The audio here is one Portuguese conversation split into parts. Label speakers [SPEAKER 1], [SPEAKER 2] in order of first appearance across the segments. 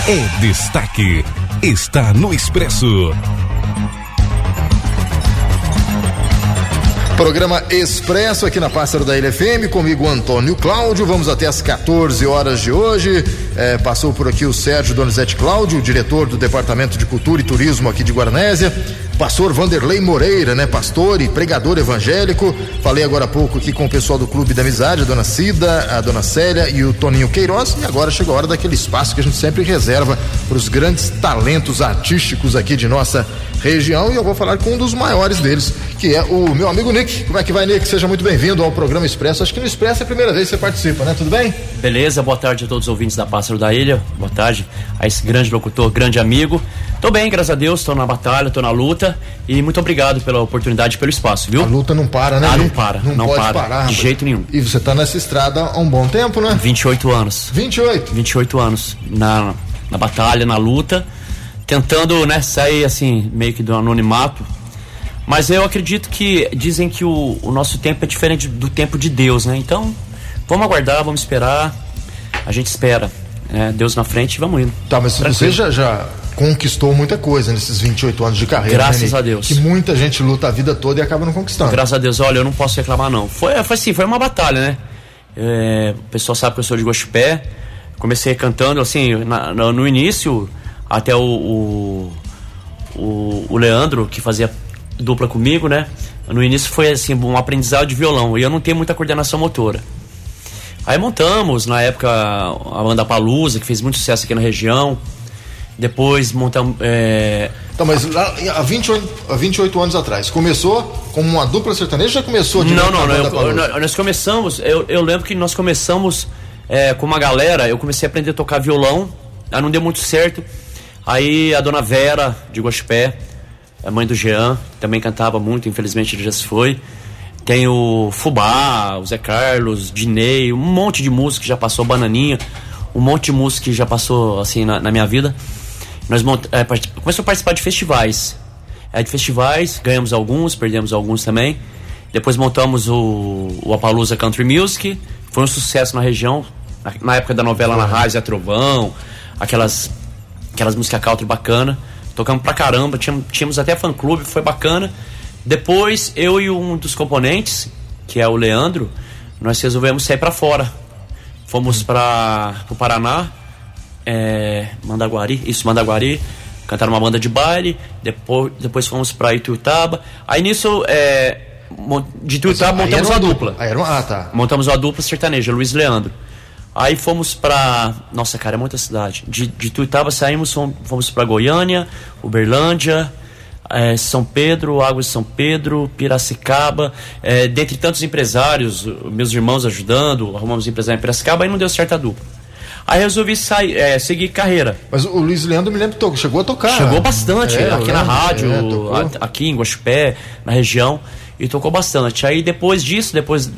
[SPEAKER 1] É destaque. Está no Expresso.
[SPEAKER 2] Programa Expresso aqui na Pássaro da Ilha FM, comigo Antônio Cláudio. Vamos até as 14 horas de hoje. Passou por aqui o Sérgio Donizete Cláudio, diretor do Departamento de Cultura e Turismo aqui de Guaranésia. Pastor Vanderlei Moreira, né? Pastor e pregador evangélico. Falei agora há pouco aqui com o pessoal do Clube da Amizade, a dona Cida, a dona Célia e o Toninho Queiroz. E agora chegou a hora daquele espaço que a gente sempre reserva para os grandes talentos artísticos aqui de nossa região. E eu vou falar com um dos maiores deles, que é o meu amigo Nick. Como é que vai, Nick? Seja muito bem-vindo ao programa Expresso. Acho que no Expresso é a primeira vez que você participa, né? Tudo bem?
[SPEAKER 3] Beleza, boa tarde a todos os ouvintes da Pássaro da Ilha. Boa tarde a esse grande locutor, grande amigo. Tô bem, graças a Deus, tô na batalha, tô na luta. E muito obrigado pela oportunidade, pelo espaço, viu?
[SPEAKER 2] A luta não para, né?
[SPEAKER 3] Não para. Não pode parar. De jeito nenhum.
[SPEAKER 2] E você tá nessa estrada há um bom tempo, né?
[SPEAKER 3] 28 anos.
[SPEAKER 2] 28
[SPEAKER 3] anos na batalha, na luta, tentando, né, sair assim, meio que do anonimato. Mas eu acredito que dizem que o nosso tempo é diferente do tempo de Deus, né? Então, vamos aguardar, vamos esperar. A gente espera, né? Deus na frente e vamos indo.
[SPEAKER 2] Tá, mas você já conquistou muita coisa nesses 28 anos de carreira.
[SPEAKER 3] Graças,
[SPEAKER 2] né,
[SPEAKER 3] a Deus.
[SPEAKER 2] Que muita gente luta a vida toda e acaba não conquistando.
[SPEAKER 3] Graças a Deus. Olha, eu não posso reclamar, não. Foi assim, foi uma batalha, né? O pessoal sabe que eu sou de Guaxupé. Comecei cantando, assim, no início, até o Leandro, que fazia dupla comigo, né? No início foi, assim, um aprendizado de violão. E eu não tenho muita coordenação motora. Aí montamos, na época, a banda Palusa, que fez muito sucesso aqui na região. Depois montamos...
[SPEAKER 2] Então, mas lá, há 28 anos atrás, começou como uma dupla sertaneja ou já começou de
[SPEAKER 3] Não, nós começamos... Eu lembro que nós começamos com uma galera, eu comecei a aprender a tocar violão, aí não deu muito certo. Aí a dona Vera, de Guaxupé, a mãe do Jean, também cantava muito, infelizmente ele já se foi. Tem o Fubá, o Zé Carlos, Dinei, um monte de música que já passou, Bananinha, um monte de música que já passou assim na minha vida. Nós começamos a participar de festivais. De festivais, ganhamos alguns, perdemos alguns também. Depois montamos o Apalooza Country Music, foi um sucesso na região, na época da novela Na Rádio, Zé Trovão, aquelas músicas country bacana. Tocamos pra caramba, tínhamos até fã-clube, foi bacana. Depois, eu e um dos componentes, que é o Leandro, nós resolvemos sair pra fora. Fomos pro Paraná, Mandaguari, cantaram uma banda de baile. Depois fomos pra Ituiutaba. Aí nisso, de Ituiutaba montamos uma dupla. Montamos uma dupla sertaneja, Luiz Leandro. Aí fomos pra... Nossa, cara, é muita cidade. De Ituiutaba saímos, fomos pra Goiânia, Uberlândia, São Pedro, Águas de São Pedro, Piracicaba, dentre tantos empresários, meus irmãos ajudando, arrumamos empresário em Piracicaba, aí não deu certo a dupla. Aí resolvi seguir carreira.
[SPEAKER 2] Mas o Luiz Leandro, me lembro, chegou a tocar.
[SPEAKER 3] Chegou bastante, aqui na rádio, aqui em Guaxupé, na região, e tocou bastante. Aí depois disso, depois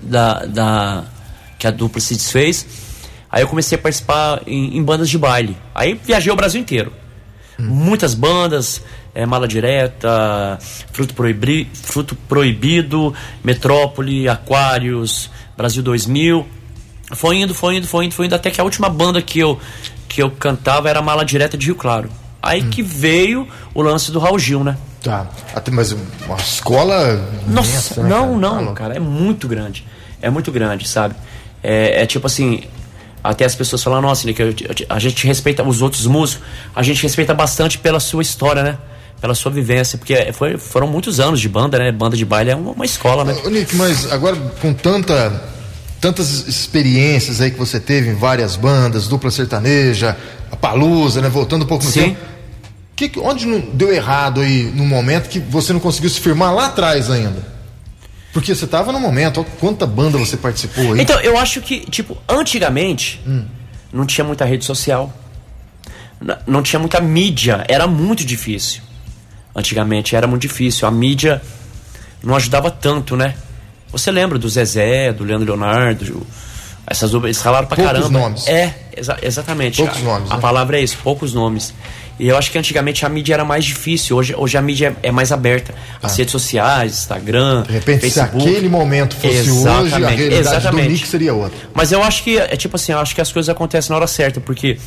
[SPEAKER 3] que a dupla se desfez, aí eu comecei a participar em bandas de baile. Aí viajei o Brasil inteiro. Muitas bandas, Mala Direta, Fruto Proibido, Metrópole, Aquários, Brasil 2000. Foi indo, até que a última banda que eu cantava era Mala Direta de Rio Claro. Aí que veio o lance do Raul Gil, né?
[SPEAKER 2] Tá, mas uma escola...
[SPEAKER 3] Nossa, imensa, não, cara, é muito grande, sabe? É tipo assim... Até as pessoas falam, nossa, Nick, a gente respeita os outros músicos, a gente respeita bastante pela sua história, né? Pela sua vivência, porque foram muitos anos de banda, né? Banda de baile é uma escola, né?
[SPEAKER 2] Nick, mas agora com tantas experiências aí que você teve em várias bandas, dupla sertaneja, a Palusa, né? Voltando um pouco no tempo. Onde não deu errado aí no momento que você não conseguiu se firmar lá atrás ainda? Porque você estava no momento, quanta banda você participou aí?
[SPEAKER 3] Então, eu acho que, antigamente, não tinha muita rede social, não tinha muita mídia, era muito difícil. Antigamente era muito difícil, a mídia não ajudava tanto, né? Você lembra do Zezé, do Leandro Leonardo, eles falaram pra
[SPEAKER 2] poucos
[SPEAKER 3] caramba.
[SPEAKER 2] Nomes.
[SPEAKER 3] Exatamente.
[SPEAKER 2] Poucos nomes.
[SPEAKER 3] A palavra é isso, poucos nomes. E eu acho que antigamente a mídia era mais difícil, hoje a mídia é mais aberta. As redes sociais, Instagram,
[SPEAKER 2] de repente, Facebook. Se aquele momento fosse hoje, a realidade do Nick seria outra.
[SPEAKER 3] Mas eu acho que, eu acho que as coisas acontecem na hora certa, porque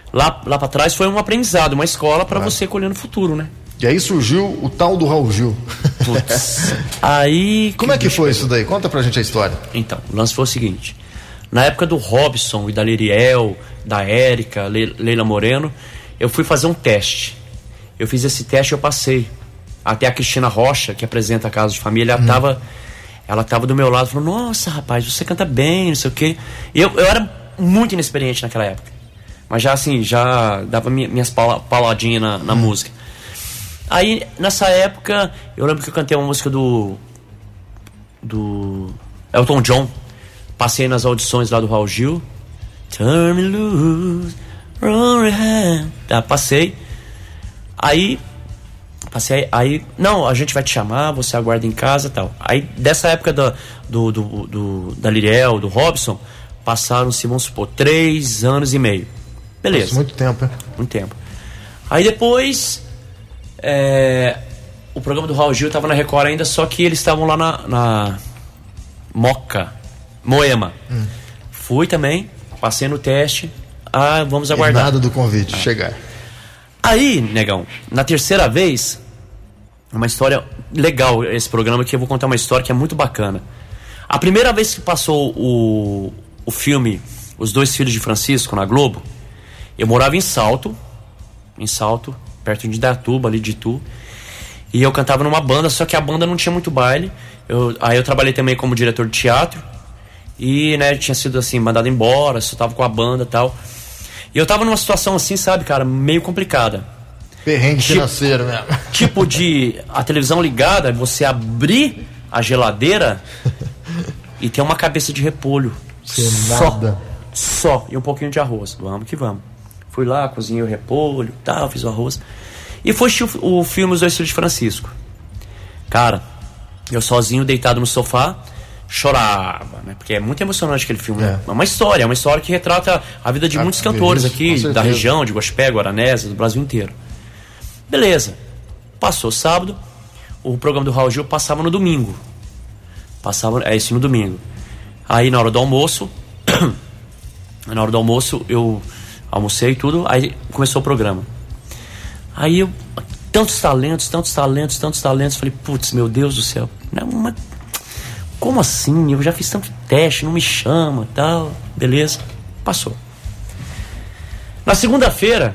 [SPEAKER 3] lá pra trás foi um aprendizado, uma escola para você colher no futuro, né?
[SPEAKER 2] E aí surgiu o tal do Raul Gil.
[SPEAKER 3] Putz. Aí...
[SPEAKER 2] Como é que foi isso daí? Conta pra gente a história.
[SPEAKER 3] Então, o lance foi o seguinte. Na época do Robson e da Liriel, da Érica, Leila Moreno, eu fui fazer um teste. Eu fiz esse teste e eu passei. Até a Cristina Rocha, que apresenta a Casa de Família, ela tava do meu lado, falou, nossa, rapaz, você canta bem, não sei o quê. E eu era muito inexperiente naquela época. Mas já assim, já dava minhas pauladinhas na música. Aí, nessa época, eu lembro que eu cantei uma música do Elton John. Passei nas audições lá do Raul Gil. Turn me loose, roll your hand. Tá, passei. Aí, não, a gente vai te chamar, você aguarda em casa e tal. Aí, dessa época da Liriel, do Robson, passaram-se, vamos supor, 3 anos e meio. Beleza.
[SPEAKER 2] Nossa, muito tempo, hein?
[SPEAKER 3] Muito tempo. Aí depois... o programa do Raul Gil estava na Record ainda, só que eles estavam lá na Moema. Fui também, passei no teste. Vamos aguardar.
[SPEAKER 2] Nada do convite chegar.
[SPEAKER 3] Aí, negão, na terceira vez, uma história legal esse programa, que eu vou contar uma história que é muito bacana. A primeira vez que passou o filme Os Dois Filhos de Francisco na Globo, eu morava em Salto, perto de Indaiatuba, ali de Itu. E eu cantava numa banda, só que a banda não tinha muito baile. Aí eu trabalhei também como diretor de teatro. E, né, tinha sido assim, mandado embora, só tava com a banda e tal. E eu tava numa situação assim, sabe, cara, meio complicada.
[SPEAKER 2] Perrengue financeiro mesmo.
[SPEAKER 3] Tipo de a televisão ligada, você abrir a geladeira e ter uma cabeça de repolho. Só. E um pouquinho de arroz. Vamos que vamos. Fui lá, cozinhei o repolho, tal, fiz o arroz. E foi o filme Os Dois Filhos de Francisco. Cara, eu sozinho, deitado no sofá, chorava, né? Porque é muito emocionante aquele filme, né? É uma história que retrata a vida de muitos cantores aqui, da região, de Guaxupé, Guaranésia, do Brasil inteiro. Beleza. Passou sábado, o programa do Raul Gil passava no domingo. No domingo. Aí na hora do almoço, eu almocei e tudo, aí começou o programa. Aí eu, tantos talentos, falei, putz, meu Deus do céu, mas como assim? Eu já fiz tanto teste, não me chama, tal, beleza, passou. Na segunda-feira,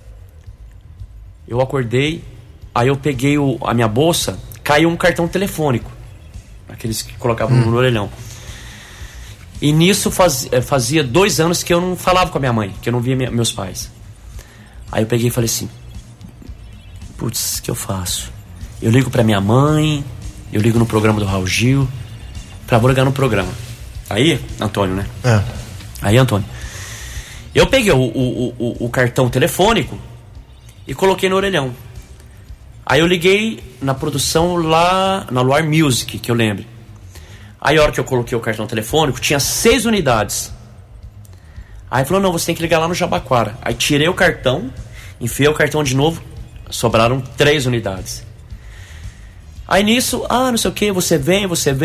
[SPEAKER 3] eu acordei, aí eu peguei a minha bolsa, caiu um cartão telefônico, aqueles que colocavam no orelhão. E nisso fazia 2 anos que eu não falava com a minha mãe, que eu não via meus pais. Aí eu peguei e falei assim, putz, o que eu faço? Eu ligo pra minha mãe, eu ligo no programa do Raul Gil, vou ligar no programa. Aí, Antônio, né? Aí, Antônio, eu peguei o cartão telefônico e coloquei no orelhão. Aí eu liguei na produção lá na Luar Music, que eu lembro. Aí a hora que eu coloquei o cartão telefônico, tinha 6 unidades. Aí falou, não, você tem que ligar lá no Jabaquara. Aí tirei o cartão, enfiei o cartão de novo, sobraram 3 unidades. Aí nisso, não sei o que, você vem,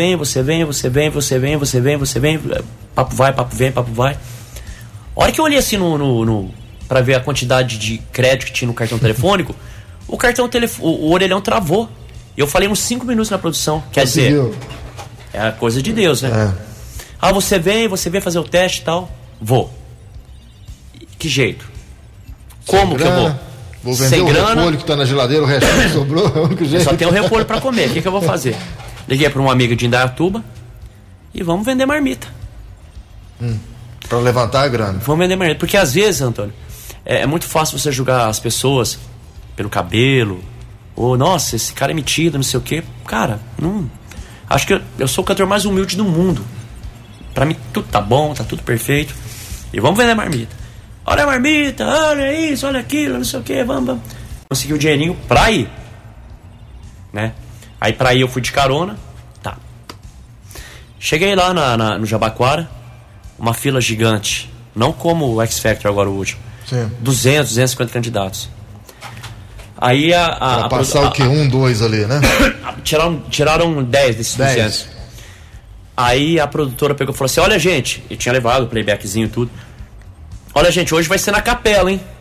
[SPEAKER 3] papo vai. A hora que eu olhei assim pra ver a quantidade de crédito que tinha no cartão telefônico, o orelhão travou. E eu falei uns 5 minutos na produção, quer dizer... É a coisa de Deus, né? Você vem fazer o teste e tal. Vou. Que jeito? Como que eu vou?
[SPEAKER 2] Vou vender o repolho que tá na geladeira, o resto que sobrou, é o único jeito.
[SPEAKER 3] Eu só tenho repolho pra comer, o que eu vou fazer? Liguei pra uma amiga de Indaiatuba e vamos vender marmita.
[SPEAKER 2] Pra levantar a grana.
[SPEAKER 3] Vamos vender marmita, porque às vezes, Antônio, é muito fácil você julgar as pessoas pelo cabelo, ou, nossa, esse cara é metido, não sei o quê. Cara, não... Acho que eu sou o cantor mais humilde do mundo. Pra mim tudo tá bom, tá tudo perfeito. E vamos vender marmita. Olha a marmita, olha isso, olha aquilo, não sei o que, vamos. Consegui o dinheirinho pra ir, né? Aí pra ir eu fui de carona. Tá. Cheguei lá no Jabaquara, uma fila gigante. Não como o X Factor agora, o último.
[SPEAKER 2] Sim.
[SPEAKER 3] 250 candidatos. Aí
[SPEAKER 2] pra passar o quê? 1, 2 ali, né?
[SPEAKER 3] Tiraram 10 desses 200. Aí a produtora pegou e falou assim, olha gente, eu tinha levado o playbackzinho e tudo. Olha gente, hoje vai ser na capela, hein?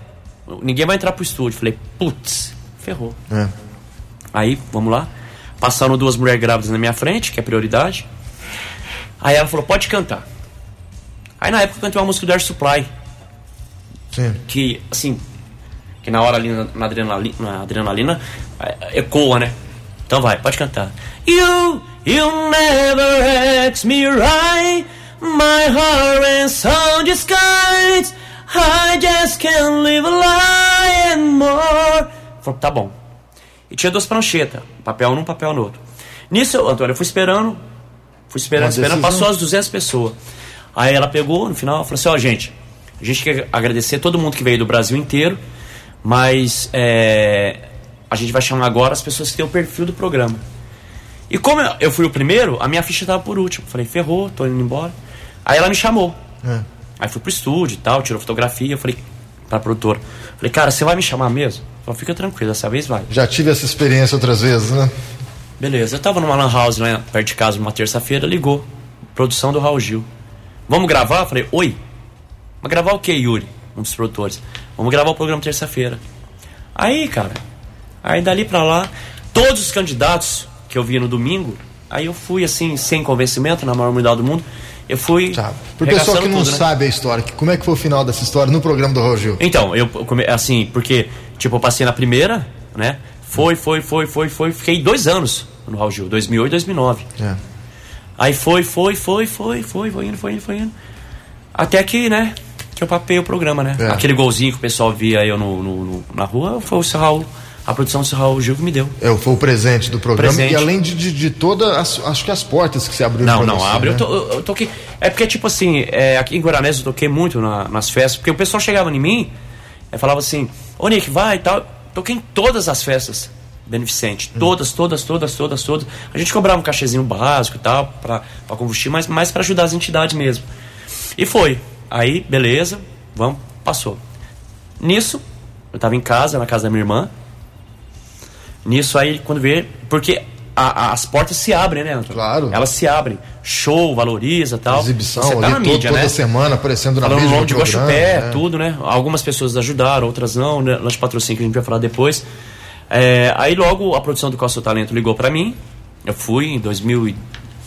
[SPEAKER 3] ninguém vai entrar pro estúdio. Falei, putz, ferrou. Aí, vamos lá. Passaram 2 mulheres grávidas na minha frente, que é prioridade. Aí ela falou, pode cantar. Aí na época eu cantei uma música do Air Supply.
[SPEAKER 2] Sim.
[SPEAKER 3] Que, assim, que na hora ali na adrenalina ecoa, né? Então vai, pode cantar. You never ask me right. My heart and soul just guides. I just can't live a lie and more. Falei, tá bom. E tinha 2 pranchetas, papel num, papel no outro. Nisso, Antônio, eu fui esperando, passou as 200 pessoas. Aí ela pegou, no final, falou assim, ó, gente, a gente quer agradecer todo mundo que veio do Brasil inteiro, mas a gente vai chamar agora as pessoas que têm o perfil do programa. E como eu fui o primeiro, a minha ficha estava por último. Falei, ferrou, tô indo embora. Aí ela me chamou. Aí fui pro estúdio e tal, tirou fotografia, falei pra produtora, falei, cara, você vai me chamar mesmo? Falei, fica tranquilo, dessa vez vai.
[SPEAKER 2] Já tive essa experiência outras vezes, né?
[SPEAKER 3] Beleza, eu tava numa lan house lá perto de casa, numa terça-feira, ligou, produção do Raul Gil. Vamos gravar? Eu falei, oi. Mas gravar o que, Yuri? Um dos produtores. Vamos gravar o programa terça-feira. Aí, cara, aí dali pra lá, todos os candidatos que eu vi no domingo, aí eu fui assim, sem convencimento, na maior humildade do mundo, eu fui...
[SPEAKER 2] Tá. Pro pessoal que não
[SPEAKER 3] tudo,
[SPEAKER 2] sabe a história, como é que foi o final dessa história no programa do Raul Gil?
[SPEAKER 3] Então, assim, porque, tipo, eu passei na primeira, né? Foi, fiquei 2 anos no Raul Gil, 2008 e 2009. Aí foi indo. Até que, né, que eu papei o programa, né? Aquele golzinho que o pessoal via eu na rua, foi o Raul, a produção do Raul Gil que me deu.
[SPEAKER 2] Foi o presente do programa. E além de todas, acho que as portas que se abriram.
[SPEAKER 3] Não, abre. Né? Eu toquei. É porque, tipo assim, aqui em Guaranés eu toquei muito nas festas, porque o pessoal chegava em mim e falava assim, ô Nick, vai e tal. Toquei em todas as festas beneficentes. Todas. A gente cobrava um cachezinho básico e tal, pra combustível, mas mais pra ajudar as entidades mesmo. E foi. Aí, beleza, passou. Nisso, eu tava em casa, na casa da minha irmã. Nisso aí, quando veio... Porque as portas se abrem, né, Antônio?
[SPEAKER 2] Claro.
[SPEAKER 3] Elas se abrem. Show, valoriza e tal.
[SPEAKER 2] Exibição,
[SPEAKER 3] você tá
[SPEAKER 2] ali
[SPEAKER 3] na mídia,
[SPEAKER 2] toda
[SPEAKER 3] né?
[SPEAKER 2] semana aparecendo na
[SPEAKER 3] mídia. Falando o nome de
[SPEAKER 2] Guaxupé,
[SPEAKER 3] tudo, né? Algumas pessoas ajudaram, outras não. Né? Lanche Patrocínio, que a gente vai falar depois. Aí logo a produção do Qual é o Seu Talento ligou pra mim. Eu fui em 2009,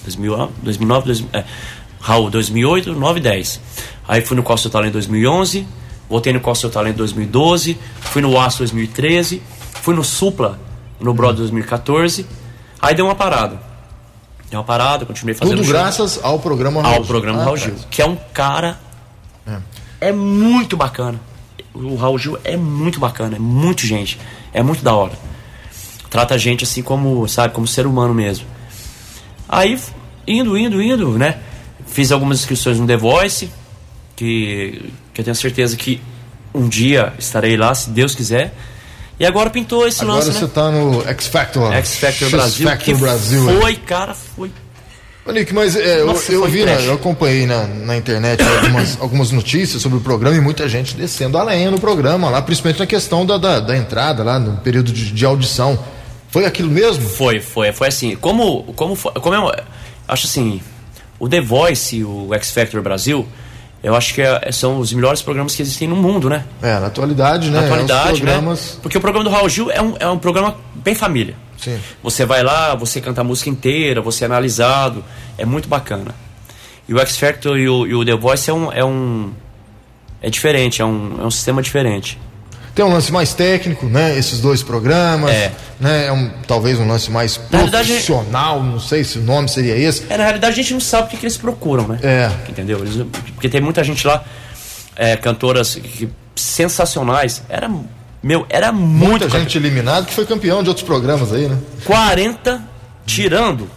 [SPEAKER 3] Raul, 2008, 9 e 10. Aí fui no Qual é o Seu Talento 2011. Voltei no Qual é o Seu Talento 2012. Fui no Aço 2013. Fui no Supla, no Broad 2014. Aí deu uma parada, continuei fazendo
[SPEAKER 2] tudo graças ao programa Raul Gil.
[SPEAKER 3] Ao programa Raul Gil, que é um cara... É muito bacana. O Raul Gil é muito bacana, é muito gente, é muito da hora. Trata a gente assim como, sabe, como ser humano mesmo. Aí, indo, né? Fiz algumas inscrições no The Voice, que eu tenho certeza que um dia estarei lá, se Deus quiser. E agora pintou esse lance, né?
[SPEAKER 2] Agora você tá no X Factor
[SPEAKER 3] Brasil.
[SPEAKER 2] X Factor Brasil.
[SPEAKER 3] Foi.
[SPEAKER 2] Ô, Nick, mas eu acompanhei na internet algumas notícias sobre o programa e muita gente descendo a lenha no programa, lá, principalmente na questão da entrada, lá no período de audição. Foi aquilo mesmo?
[SPEAKER 3] Foi assim. Acho assim, o The Voice e o X Factor Brasil, eu acho que são os melhores programas que existem no mundo, né?
[SPEAKER 2] Na atualidade, né?
[SPEAKER 3] Né? Porque o programa do Raul Gil é um programa bem família.
[SPEAKER 2] Sim.
[SPEAKER 3] Você vai lá, você canta a música inteira, você é analisado, é muito bacana. E o X Factor e o The Voice é diferente, é um sistema diferente.
[SPEAKER 2] Tem um lance mais técnico, né? Esses dois programas, né? Talvez um lance mais profissional, não sei se o nome seria esse.
[SPEAKER 3] Na realidade a gente não sabe o que eles procuram, né? Entendeu? Porque tem muita gente lá, cantoras sensacionais. Era muita
[SPEAKER 2] gente eliminada que foi campeão de outros programas aí, né?
[SPEAKER 3] 40, tirando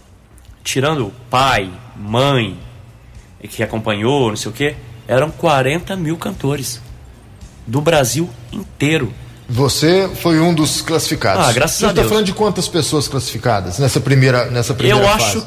[SPEAKER 3] pai, mãe, que acompanhou, não sei o quê, eram 40 mil cantores do Brasil inteiro.
[SPEAKER 2] Você foi um dos classificados.
[SPEAKER 3] Graças a Deus.
[SPEAKER 2] Você tá falando de quantas pessoas classificadas nessa primeira fase?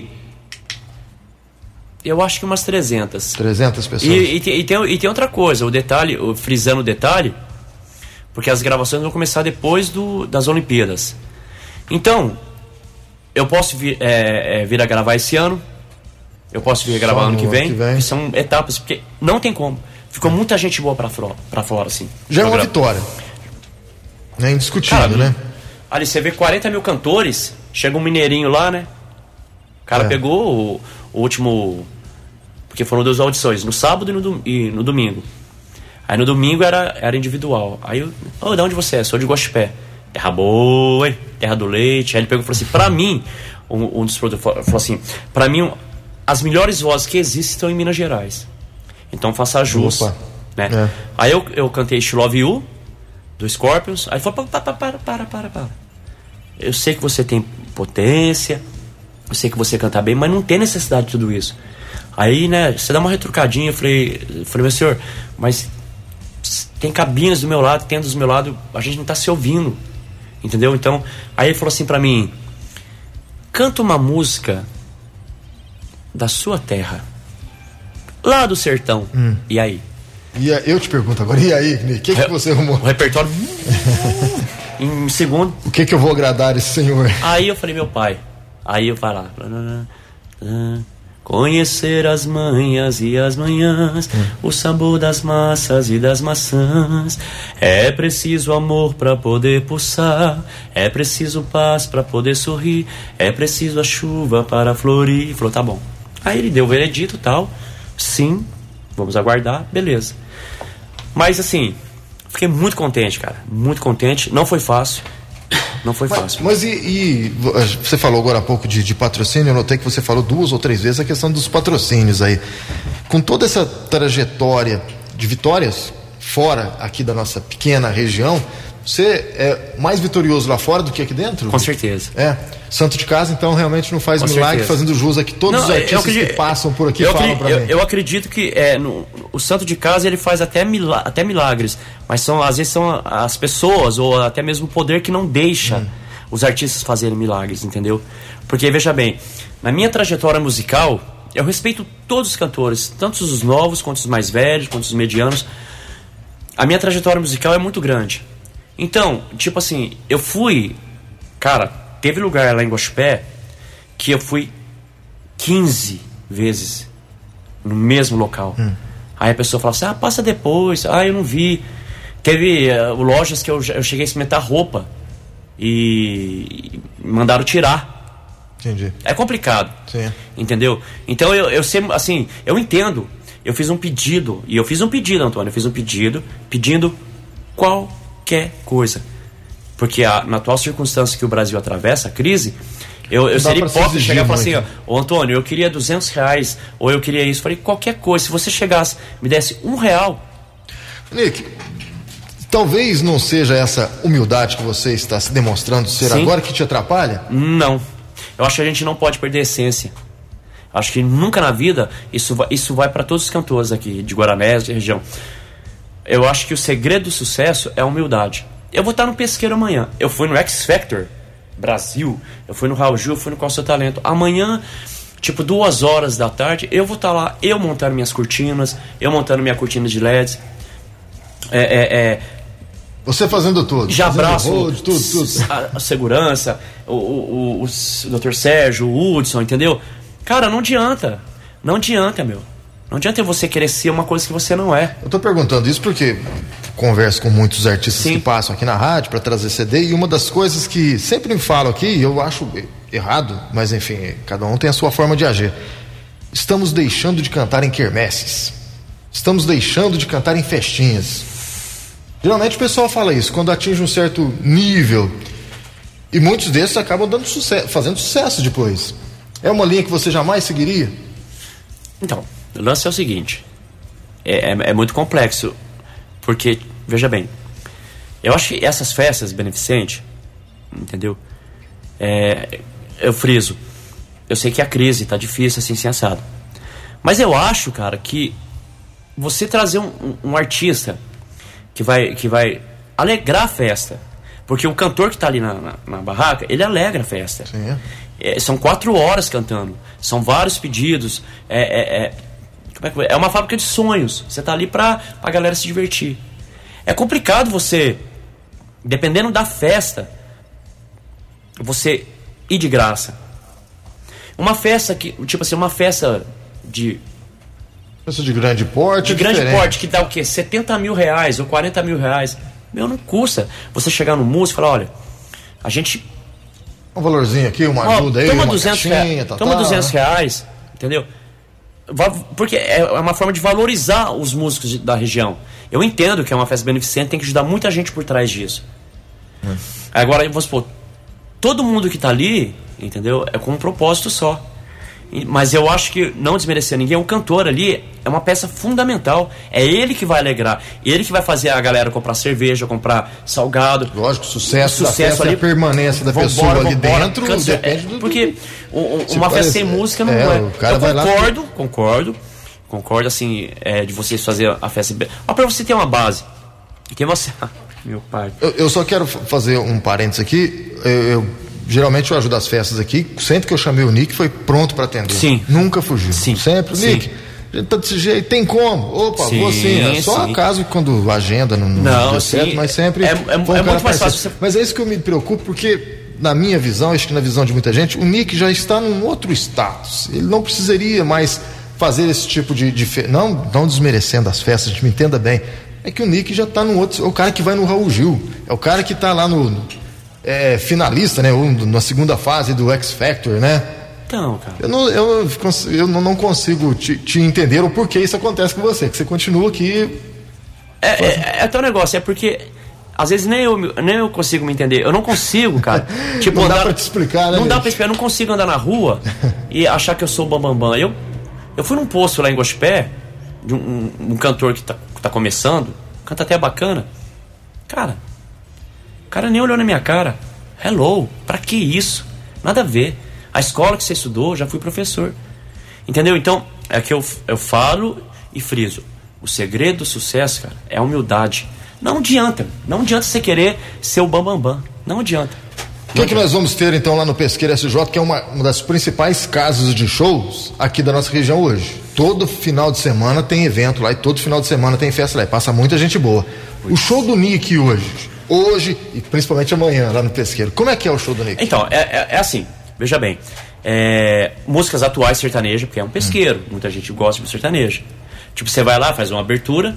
[SPEAKER 3] Eu acho que umas 300.
[SPEAKER 2] 300 pessoas.
[SPEAKER 3] E tem outra coisa, frisando o detalhe, porque as gravações vão começar depois das Olimpíadas. Então, eu posso vir a gravar esse ano, eu posso vir a gravar ano que vem, que são etapas, porque não tem como. Ficou muita gente boa pra fora, assim.
[SPEAKER 2] Já é uma vitória. É indiscutível,
[SPEAKER 3] cara,
[SPEAKER 2] né?
[SPEAKER 3] Ali você vê 40 mil cantores, chega um mineirinho lá, né? O cara pegou o último... Porque foram 2 audições, no sábado e no domingo. Aí no domingo era individual. Aí eu, de onde você é? Sou de Guaxupé. Terra boa, hein? Terra do leite. Aí ele pegou e falou assim, pra mim, um dos produtores falou assim, pra mim, as melhores vozes que existem estão em Minas Gerais. Então faça jus, né? Aí eu cantei She Love You, do Scorpions. Aí ele falou, para. Eu sei que você tem potência, eu sei que você canta bem, mas não tem necessidade de tudo isso. Aí, né, você dá uma retrucadinha. Eu falei, meu senhor, mas tem cabinas do meu lado, tem do meu lado, a gente não tá se ouvindo, entendeu? Então, aí ele falou assim pra mim, canta uma música da sua terra, lá do sertão. E aí?
[SPEAKER 2] Eu te pergunto agora, e aí, o que você arrumou?
[SPEAKER 3] O repertório em segundo.
[SPEAKER 2] O que eu vou agradar esse senhor?
[SPEAKER 3] Aí eu falei, meu pai. Aí eu falei conhecer as manhas e as manhãs, o sabor das massas e das maçãs. É preciso amor pra poder pulsar, é preciso paz pra poder sorrir, é preciso a chuva para florir. Falou, tá bom. Aí ele deu o veredito e tal. Sim, vamos aguardar, beleza. Mas assim, fiquei muito contente, cara. Muito contente. Não foi fácil. Não foi fácil.
[SPEAKER 2] Mas você falou agora há pouco de patrocínio, eu notei que você falou 2 ou 3 vezes a questão dos patrocínios aí. Com toda essa trajetória de vitórias fora aqui da nossa pequena região, você é mais vitorioso lá fora do que aqui dentro?
[SPEAKER 3] Com certeza.
[SPEAKER 2] Santo de casa, então, realmente não faz milagre, fazendo jus aqui. Todos os artistas que passam por aqui falam pra mim.
[SPEAKER 3] Eu acredito que o Santo de casa ele faz até milagres, mas às vezes são as pessoas ou até mesmo o poder que não deixa os artistas fazerem milagres, entendeu? Porque, veja bem, na minha trajetória musical, eu respeito todos os cantores, tanto os novos quanto os mais velhos, quanto os medianos. A minha trajetória musical é muito grande. Então, tipo assim, eu fui... Cara, teve lugar lá em Guaxupé que eu fui 15 vezes no mesmo local. Aí a pessoa fala assim, passa depois. Eu não vi. Teve lojas que eu cheguei a experimentar roupa e mandaram tirar.
[SPEAKER 2] Entendi.
[SPEAKER 3] É complicado.
[SPEAKER 2] Sim.
[SPEAKER 3] Entendeu? Então eu sempre, assim, eu entendo. Eu fiz um pedido, Antônio, pedindo qualquer coisa. Porque na atual circunstância que o Brasil atravessa, a crise, eu seria hipócrita chegar e falar assim, Antônio, eu queria R$200, ou eu queria isso. Falei, qualquer coisa, se você chegasse, me desse R$1.
[SPEAKER 2] Nick, talvez não seja essa humildade que você está se demonstrando ser agora que te atrapalha?
[SPEAKER 3] Não. Eu acho que a gente não pode perder a essência. Acho que nunca na vida, isso vai para todos os cantores aqui, de Guaranés, de região. Eu acho que o segredo do sucesso é a humildade. Eu vou estar no Pesqueiro amanhã. Eu fui no X Factor Brasil, eu fui no Raul Gil, eu fui no Qual Seu Talento. Amanhã, tipo 2 horas da tarde, eu vou estar lá, eu montando minhas cortinas, eu montando minha cortina de LEDs.
[SPEAKER 2] Você fazendo tudo.
[SPEAKER 3] Já abraço
[SPEAKER 2] tudo.
[SPEAKER 3] A segurança, o Dr. Sérgio, o Hudson, entendeu? Cara, não adianta, meu. Não adianta você querer ser uma coisa que você não é.
[SPEAKER 2] Eu tô perguntando isso porque converso com muitos artistas que passam aqui na rádio para trazer CD, e uma das coisas que sempre me falam aqui, eu acho errado, mas enfim, cada um tem a sua forma de agir. Estamos deixando de cantar em quermesses. Estamos deixando de cantar em festinhas. Geralmente o pessoal fala isso quando atinge um certo nível, e muitos desses acabam fazendo sucesso depois. É uma linha que você jamais seguiria?
[SPEAKER 3] Então, o lance é o seguinte, é muito complexo, porque, veja bem, eu acho que essas festas beneficentes, entendeu? Eu friso, eu sei que a crise tá difícil assim, sem assado, mas eu acho, cara, que você trazer um artista que vai alegrar a festa, porque o cantor que tá ali na barraca, ele alegra a festa.
[SPEAKER 2] Sim.
[SPEAKER 3] São 4 horas cantando, são vários pedidos, é uma fábrica de sonhos. Você tá ali pra galera se divertir. É complicado você, dependendo da festa, você ir de graça. Uma festa que, tipo assim, uma festa de
[SPEAKER 2] Festa de grande porte.
[SPEAKER 3] De grande porte, que dá o quê? 70 mil reais ou 40 mil reais. Meu, não custa. Você chegar no músico e falar, olha, a gente...
[SPEAKER 2] Um valorzinho aqui, uma ajuda aí,
[SPEAKER 3] toma
[SPEAKER 2] uma
[SPEAKER 3] 200
[SPEAKER 2] caixinha,
[SPEAKER 3] reais, toma 200 reais, entendeu? Porque é uma forma de valorizar os músicos da região. Eu entendo que é uma festa beneficente, tem que ajudar muita gente por trás disso. Agora, vamos supor, todo mundo que está ali, entendeu? É com um propósito só. Mas eu acho que, não desmerecer ninguém, o cantor ali é uma peça fundamental. É ele que vai alegrar, ele que vai fazer a galera comprar cerveja, comprar salgado.
[SPEAKER 2] Lógico, sucesso da festa ali, a permanência da pessoa ali dentro depende do...
[SPEAKER 3] Porque uma festa sem música não é.
[SPEAKER 2] O cara
[SPEAKER 3] concordo assim, de vocês fazer a festa. Mas pra você ter uma base, que você... Meu pai.
[SPEAKER 2] Eu só quero fazer um parênteses aqui. Geralmente eu ajudo as festas aqui. Sempre que eu chamei o Nick, foi pronto para atender.
[SPEAKER 3] Sim.
[SPEAKER 2] Nunca fugiu.
[SPEAKER 3] Sim.
[SPEAKER 2] Sempre.
[SPEAKER 3] Sim.
[SPEAKER 2] Nick, a gente tá desse jeito, tem como? Opa,
[SPEAKER 3] sim,
[SPEAKER 2] vou sim. Só
[SPEAKER 3] sim.
[SPEAKER 2] acaso quando a agenda não deu certo, mas sempre.
[SPEAKER 3] É muito mais fácil você...
[SPEAKER 2] Mas é isso que eu me preocupo, porque na minha visão, acho que na visão de muita gente, o Nick já está num outro status. Ele não precisaria mais fazer esse tipo de não desmerecendo as festas, a gente me entenda bem. É que o Nick já está num outro. É o cara que vai no Raul Gil. É o cara que está lá finalista, né? Na segunda fase do X Factor, né?
[SPEAKER 3] Então, cara.
[SPEAKER 2] Eu não consigo te entender o porquê isso acontece com você, que você continua aqui.
[SPEAKER 3] É teu negócio, é porque às vezes nem eu consigo me entender. Eu não consigo, cara. Tipo,
[SPEAKER 2] não dá pra te explicar, né?
[SPEAKER 3] Não dá pra explicar, eu não consigo andar na rua e achar que eu sou o bambambam. Eu fui num posto lá em Gospé, de um cantor que tá começando, canta até bacana. Cara, o cara nem olhou na minha cara. Hello, pra que isso? Nada a ver. A escola que você estudou, já fui professor. Entendeu? Então, é que eu falo e friso. O segredo do sucesso, cara, é a humildade. Não adianta você querer ser o bambambam. Não adianta.
[SPEAKER 2] O que nós vamos ter então lá no Pesqueira SJ, que é uma das principais casas de shows aqui da nossa região hoje? Todo final de semana tem evento lá e todo final de semana tem festa lá. E passa muita gente boa. O show do Nick hoje e principalmente amanhã lá no Pesqueiro. Como é que é o show do Nick?
[SPEAKER 3] Então, é assim, veja bem. Músicas atuais sertanejas, porque é um pesqueiro. Muita gente gosta de sertanejo. Tipo, você vai lá, faz uma abertura.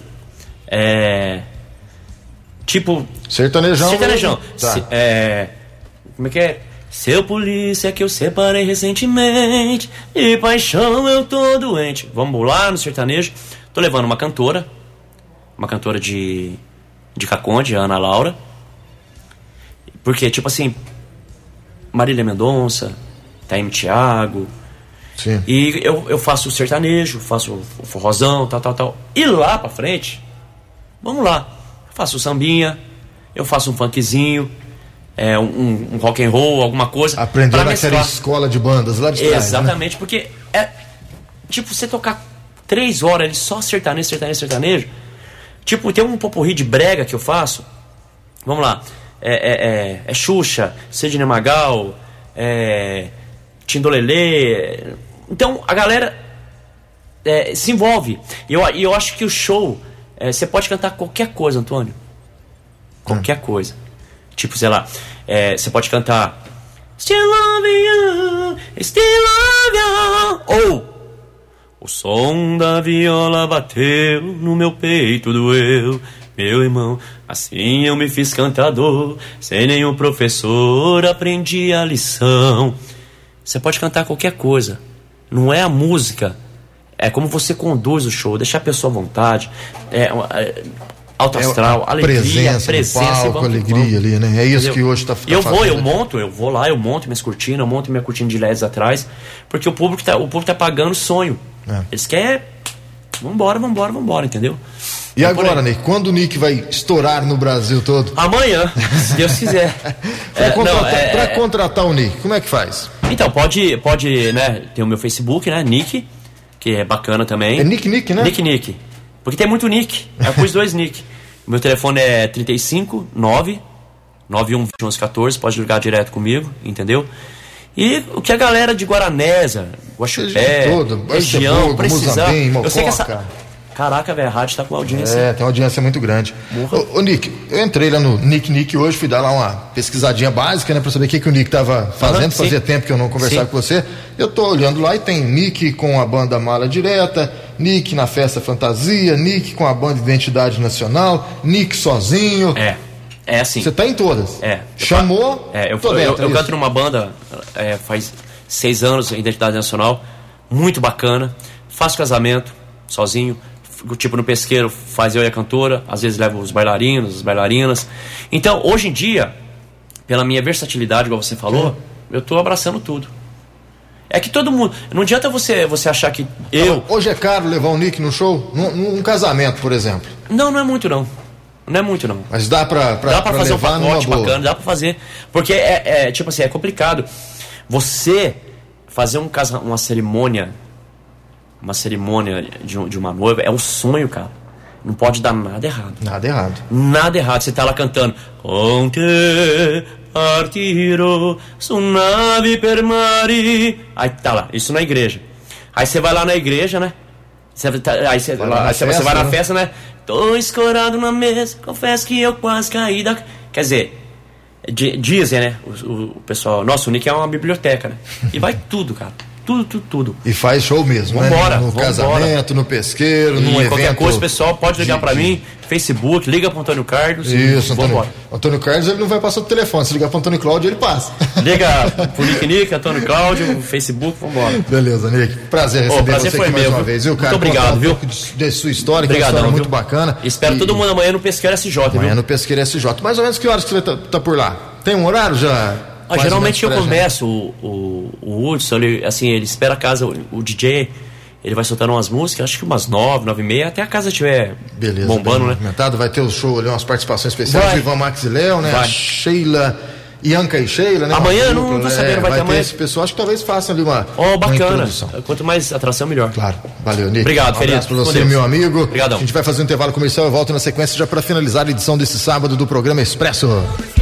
[SPEAKER 3] Tipo...
[SPEAKER 2] Sertanejão.
[SPEAKER 3] Tá. Como é que é? Seu polícia que eu separei recentemente, de paixão eu tô doente. Vamos lá no sertanejo. Tô levando uma cantora de Caconde, a Ana Laura. Porque, tipo assim, Marília Mendonça, Taime Thiago.
[SPEAKER 2] Sim.
[SPEAKER 3] E eu faço o sertanejo, faço o forrozão, tal. E lá pra frente, vamos lá. Eu faço o sambinha, eu faço um funkzinho, um rock and roll, alguma coisa.
[SPEAKER 2] Aprendeu naquela escola de bandas lá de trás.
[SPEAKER 3] Exatamente, né? Porque tipo, você tocar 3 horas ali só sertanejo. Tipo, tem um popurrí de brega que eu faço. Vamos lá. Xuxa, Sidney Magal, Tindolelê. Então a galera se envolve. E eu acho que o show, você pode cantar qualquer coisa, Antônio. Qualquer coisa. Tipo, sei lá, você pode cantar Still Love You, Still Love You. Ou o som da viola bateu no meu peito, doeu, meu irmão, assim eu me fiz cantador, sem nenhum professor aprendi a lição. Você pode cantar qualquer coisa. Não é a música, é como você conduz o show, deixar a pessoa à vontade, alto astral, alegria, presença
[SPEAKER 2] palco, alegria ali, né? É isso, entendeu? Que hoje tá
[SPEAKER 3] eu vou lá, eu monto minhas cortinas, eu monto minha cortina de LEDs atrás, porque o público tá pagando sonho. Eles querem, vambora, entendeu?
[SPEAKER 2] E agora, Nick, quando o Nick vai estourar no Brasil todo?
[SPEAKER 3] Amanhã, se Deus quiser.
[SPEAKER 2] Pra contratar o Nick, como é que faz?
[SPEAKER 3] Então, pode, né, tem o meu Facebook, né, Nick, que é bacana também.
[SPEAKER 2] É Nick, né?
[SPEAKER 3] Nick. Porque tem muito Nick. Eu pus 2 Nick. Meu telefone é 35 991 21 14. Pode ligar direto comigo, entendeu? E o que a galera de Guaranésia, Guaxupé, região, precisar.
[SPEAKER 2] Mocó,
[SPEAKER 3] eu sei que essa... Caraca, velho, a rádio tá com audiência.
[SPEAKER 2] Tem uma audiência muito grande. Ô, Nick, eu entrei lá no Nick hoje, fui dar lá uma pesquisadinha básica, né, pra saber o que o Nick tava fazendo. Fazia tempo que eu não conversava com você. Eu tô olhando lá e tem Nick com a banda Mala Direta, Nick na Festa Fantasia, Nick com a banda Identidade Nacional, Nick sozinho.
[SPEAKER 3] É assim.
[SPEAKER 2] Você tá em todas? Chamou?
[SPEAKER 3] Eu canto numa banda faz 6 anos, Identidade Nacional, muito bacana. Faço casamento sozinho, tipo no pesqueiro, faz eu e a cantora, às vezes levo os bailarinos, as bailarinas. Então, hoje em dia, pela minha versatilidade, igual você falou, eu tô abraçando tudo. É que todo mundo... Não adianta você achar que
[SPEAKER 2] Hoje é caro levar o Nick no show? Num casamento, por exemplo?
[SPEAKER 3] Não é muito não. Não é muito não.
[SPEAKER 2] Mas dá pra
[SPEAKER 3] fazer um pacote
[SPEAKER 2] bacana,
[SPEAKER 3] dá pra fazer. Porque tipo assim, é complicado. Você fazer uma cerimônia de uma noiva é um sonho, cara. Não pode dar nada errado. Nada errado. Você tá lá cantando Con te partirò su nave per mare. Aí tá lá, isso na igreja. Aí você vai lá na igreja, né? Você vai na festa, né? Tô escorado na mesa, confesso que eu quase caí da... Quer dizer, dizem, né? O pessoal... Nossa, o Nick é uma biblioteca, né? E vai tudo, cara. Tudo.
[SPEAKER 2] E faz show mesmo,
[SPEAKER 3] vambora,
[SPEAKER 2] né? No casamento, no pesqueiro, num evento.
[SPEAKER 3] Qualquer coisa, pessoal, pode ligar pra mim, Facebook, liga pro Antônio Carlos.
[SPEAKER 2] Isso, Antônio Carlos, ele não vai passar o telefone. Se ligar pro Antônio Cláudio, ele passa.
[SPEAKER 3] Liga pro Nick, Antônio Cláudio, Facebook, vambora.
[SPEAKER 2] Beleza, Nick. Prazer receber você aqui mais uma vez, viu, cara?
[SPEAKER 3] Muito obrigado, viu?
[SPEAKER 2] De sua história, que é uma história muito bacana.
[SPEAKER 3] Espero todo mundo amanhã no Pesqueiro SJ, viu?
[SPEAKER 2] Amanhã no Pesqueiro SJ. Mais ou menos que horas que você tá por lá? Tem um horário já?
[SPEAKER 3] Geralmente eu começo, o Hudson, ele espera a casa, o DJ, ele vai soltando umas músicas, acho que umas 9, 9h30, até a casa estiver bombando, né?
[SPEAKER 2] Vai ter o show ali, umas participações especiais, Ivan Max e Léo, né? A Sheila, Ianca e Sheila, né?
[SPEAKER 3] Amanhã não tô sabendo, vai ter amanhã.
[SPEAKER 2] Esse pessoal, acho que talvez façam ali uma
[SPEAKER 3] bacana. Quanto mais atração, melhor.
[SPEAKER 2] Claro, valeu, Nick.
[SPEAKER 3] Obrigado,
[SPEAKER 2] Felipe. Um abraço pra você, meu amigo.
[SPEAKER 3] Obrigadão.
[SPEAKER 2] A gente vai fazer um intervalo comercial, eu volto na sequência já para finalizar a edição desse sábado do programa Expresso.